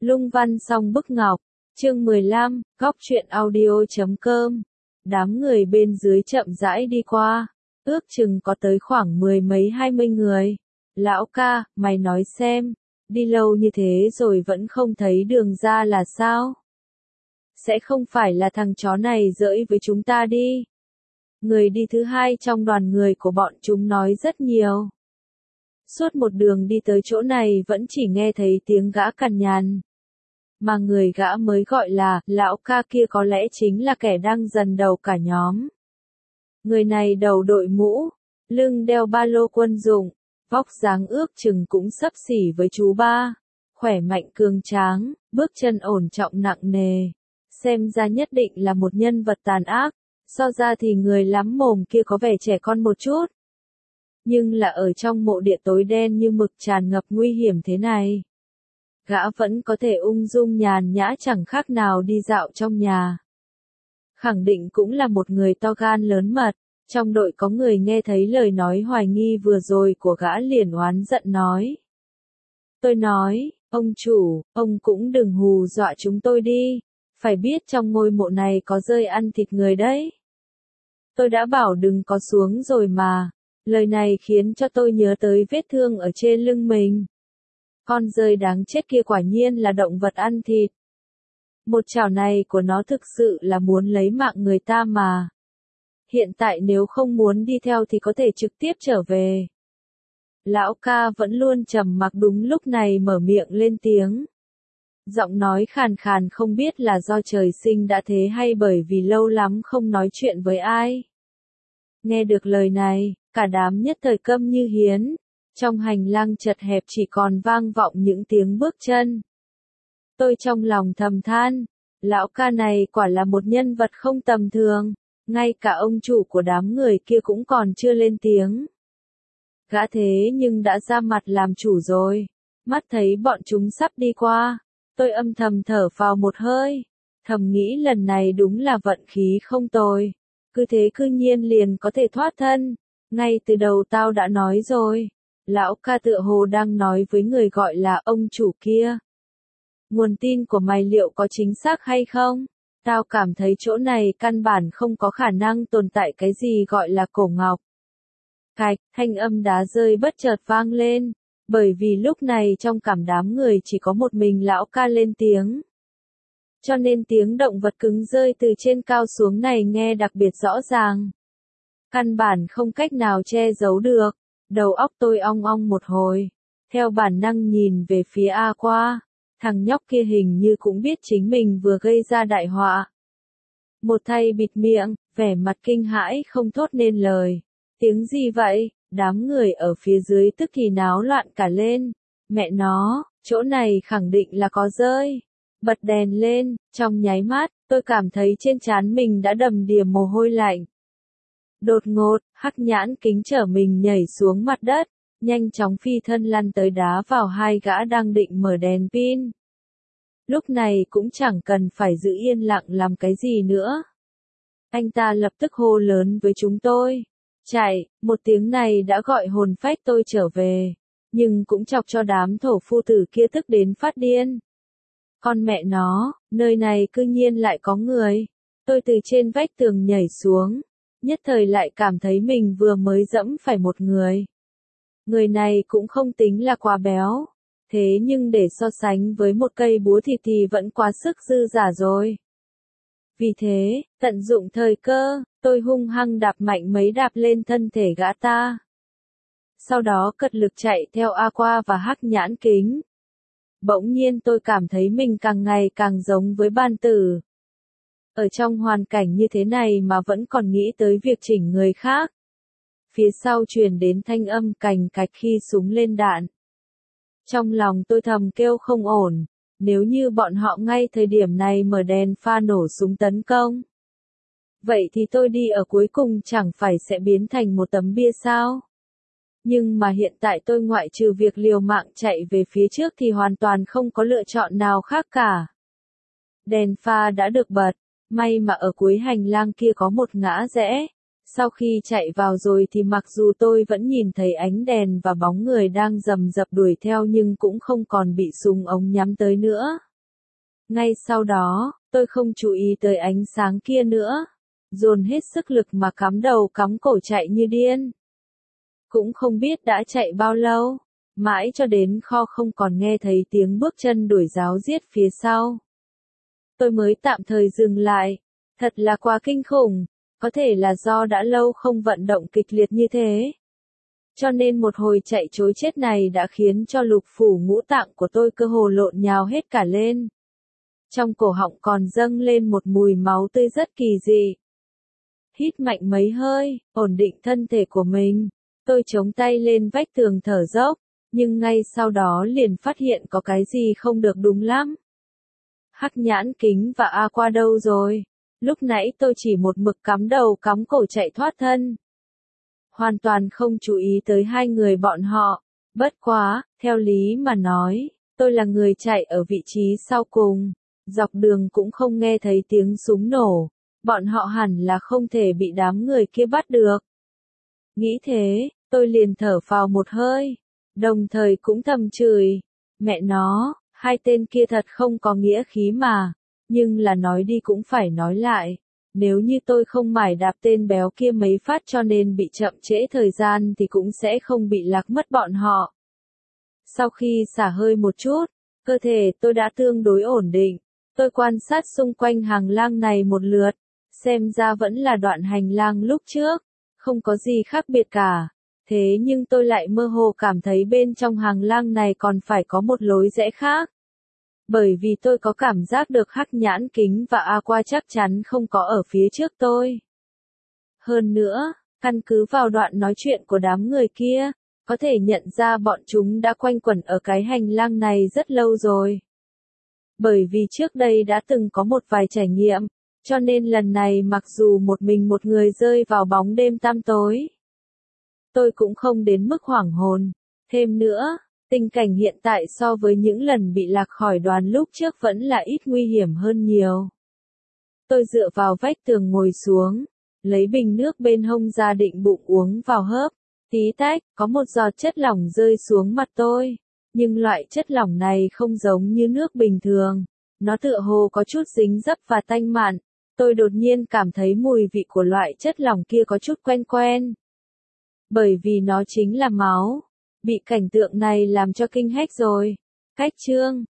Lung văn song bức ngọc, chương 15, góc truyện audio.com. Đám người bên dưới chậm rãi đi qua, ước chừng có tới khoảng 10 mấy 20 người. Lão ca, mày nói xem, đi lâu như thế rồi vẫn không thấy đường ra là sao? Sẽ không phải là thằng chó này giỡn với chúng ta đi. Người đi thứ hai trong đoàn người của bọn chúng nói rất nhiều. Suốt một đường đi tới chỗ này vẫn chỉ nghe thấy tiếng gã cằn nhằn. Mà người gã mới gọi là lão ca kia có lẽ chính là kẻ đang dần đầu cả nhóm. Người này đầu đội mũ, lưng đeo ba lô quân dụng, vóc dáng ước chừng cũng xấp xỉ với chú ba, khỏe mạnh cường tráng, bước chân ổn trọng nặng nề, xem ra nhất định là một nhân vật tàn ác, so ra thì người lắm mồm kia có vẻ trẻ con một chút. Nhưng là ở trong mộ địa tối đen như mực tràn ngập nguy hiểm thế này, gã vẫn có thể ung dung nhàn nhã chẳng khác nào đi dạo trong nhà. Khẳng định cũng là một người to gan lớn mật. Trong đội có người nghe thấy lời nói hoài nghi vừa rồi của gã liền oán giận nói. Tôi nói, ông chủ, ông cũng đừng hù dọa chúng tôi đi, phải biết trong ngôi mộ này có rơi ăn thịt người đấy. Tôi đã bảo đừng có xuống rồi mà, lời này khiến cho tôi nhớ tới vết thương ở trên lưng mình. Con rơi đáng chết kia quả nhiên là động vật ăn thịt. Một chảo này của nó thực sự là muốn lấy mạng người ta mà. Hiện tại nếu không muốn đi theo thì có thể trực tiếp trở về. Lão ca vẫn luôn trầm mặc đúng lúc này mở miệng lên tiếng. Giọng nói khàn khàn không biết là do trời sinh đã thế hay bởi vì lâu lắm không nói chuyện với ai. Nghe được lời này, cả đám nhất thời câm như hiến. Trong hành lang chật hẹp chỉ còn vang vọng những tiếng bước chân. Tôi trong lòng thầm than, lão ca này quả là một nhân vật không tầm thường. Ngay cả ông chủ của đám người kia cũng còn chưa lên tiếng. Gã thế nhưng đã ra mặt làm chủ rồi. Mắt thấy bọn chúng sắp đi qua. Tôi âm thầm thở phào một hơi. Thầm nghĩ lần này đúng là vận khí không tồi. Cứ thế cư nhiên liền có thể thoát thân. Ngay từ đầu tao đã nói rồi. Lão ca tựa hồ đang nói với người gọi là ông chủ kia. Nguồn tin của mày liệu có chính xác hay không? Tao cảm thấy chỗ này căn bản không có khả năng tồn tại cái gì gọi là cổ ngọc. Cạch, thanh âm đá rơi bất chợt vang lên, bởi vì lúc này trong cảm đám người chỉ có một mình lão ca lên tiếng. Cho nên tiếng động vật cứng rơi từ trên cao xuống này nghe đặc biệt rõ ràng. Căn bản không cách nào che giấu được, đầu óc tôi ong ong một hồi, theo bản năng nhìn về phía A Qua. Thằng nhóc kia hình như cũng biết chính mình vừa gây ra đại họa. Một tay bịt miệng, vẻ mặt kinh hãi không thốt nên lời. Tiếng gì vậy? Đám người ở phía dưới tức thì náo loạn cả lên. Mẹ nó, chỗ này khẳng định là có rơi. Bật đèn lên, trong nháy mắt, tôi cảm thấy trên trán mình đã đầm đìa mồ hôi lạnh. Đột ngột, Hắc Nhãn Kính trở mình nhảy xuống mặt đất. Nhanh chóng phi thân lăn tới đá vào hai gã đang định mở đèn pin. Lúc này cũng chẳng cần phải giữ yên lặng làm cái gì nữa. Anh ta lập tức hô lớn với chúng tôi. Chạy, một tiếng này đã gọi hồn phách tôi trở về. Nhưng cũng chọc cho đám thổ phu tử kia tức đến phát điên. Con mẹ nó, nơi này cư nhiên lại có người. Tôi từ trên vách tường nhảy xuống. Nhất thời lại cảm thấy mình vừa mới dẫm phải một người. Người này cũng không tính là quá béo, thế nhưng để so sánh với một cây búa thì vẫn quá sức dư giả rồi. Vì thế, tận dụng thời cơ, tôi hung hăng đạp mạnh mấy đạp lên thân thể gã ta. Sau đó cật lực chạy theo A Qua và Hắc Nhãn Kính. Bỗng nhiên tôi cảm thấy mình càng ngày càng giống với Ban Tử. Ở trong hoàn cảnh như thế này mà vẫn còn nghĩ tới việc chỉnh người khác. Phía sau truyền đến thanh âm cành cạch khi súng lên đạn. Trong lòng tôi thầm kêu không ổn, nếu như bọn họ ngay thời điểm này mở đèn pha nổ súng tấn công. Vậy thì tôi đi ở cuối cùng chẳng phải sẽ biến thành một tấm bia sao? Nhưng mà hiện tại tôi ngoại trừ việc liều mạng chạy về phía trước thì hoàn toàn không có lựa chọn nào khác cả. Đèn pha đã được bật, may mà ở cuối hành lang kia có một ngã rẽ. Sau khi chạy vào rồi thì mặc dù tôi vẫn nhìn thấy ánh đèn và bóng người đang rầm rập đuổi theo nhưng cũng không còn bị súng ống nhắm tới nữa. Ngay sau đó, tôi không chú ý tới ánh sáng kia nữa, dồn hết sức lực mà cắm đầu cắm cổ chạy như điên. Cũng không biết đã chạy bao lâu, mãi cho đến kho không còn nghe thấy tiếng bước chân đuổi ráo riết phía sau. Tôi mới tạm thời dừng lại, thật là quá kinh khủng, có thể là do đã lâu không vận động kịch liệt như thế. Cho nên một hồi chạy trối chết này đã khiến cho lục phủ ngũ tạng của tôi cơ hồ lộn nhào hết cả lên. Trong cổ họng còn dâng lên một mùi máu tươi rất kỳ dị. Hít mạnh mấy hơi, ổn định thân thể của mình. Tôi chống tay lên vách tường thở dốc, nhưng ngay sau đó liền phát hiện có cái gì không được đúng lắm. Hắc Nhãn Kính và A Qua đâu rồi? Lúc nãy tôi chỉ một mực cắm đầu cắm cổ chạy thoát thân. Hoàn toàn không chú ý tới hai người bọn họ. Bất quá, theo lý mà nói, tôi là người chạy ở vị trí sau cùng. Dọc đường cũng không nghe thấy tiếng súng nổ. Bọn họ hẳn là không thể bị đám người kia bắt được. Nghĩ thế, tôi liền thở phào một hơi. Đồng thời cũng thầm chửi. Mẹ nó, hai tên kia thật không có nghĩa khí mà. Nhưng là nói đi cũng phải nói lại. Nếu như tôi không mải đạp tên béo kia mấy phát cho nên bị chậm trễ thời gian thì cũng sẽ không bị lạc mất bọn họ. Sau khi xả hơi một chút, cơ thể tôi đã tương đối ổn định. Tôi quan sát xung quanh hàng lang này một lượt, xem ra vẫn là đoạn hành lang lúc trước, không có gì khác biệt cả. Thế nhưng tôi lại mơ hồ cảm thấy bên trong hàng lang này còn phải có một lối rẽ khác. Bởi vì tôi có cảm giác được Hắc Nhãn Kính và A Qua chắc chắn không có ở phía trước tôi. Hơn nữa, căn cứ vào đoạn nói chuyện của đám người kia, có thể nhận ra bọn chúng đã quanh quẩn ở cái hành lang này rất lâu rồi. Bởi vì trước đây đã từng có một vài trải nghiệm, cho nên lần này mặc dù một mình một người rơi vào bóng đêm tăm tối, tôi cũng không đến mức hoảng hồn. Thêm nữa, tình cảnh hiện tại so với những lần bị lạc khỏi đoàn lúc trước vẫn là ít nguy hiểm hơn nhiều. Tôi dựa vào vách tường ngồi xuống, lấy bình nước bên hông ra định bụng uống vào hớp, tí tách, có một giọt chất lỏng rơi xuống mặt tôi. Nhưng loại chất lỏng này không giống như nước bình thường, nó tựa hồ có chút dính dấp và tanh mặn. Tôi đột nhiên cảm thấy mùi vị của loại chất lỏng kia có chút quen quen. Bởi vì nó chính là máu. Bị cảnh tượng này làm cho kinh hách rồi. Cách chương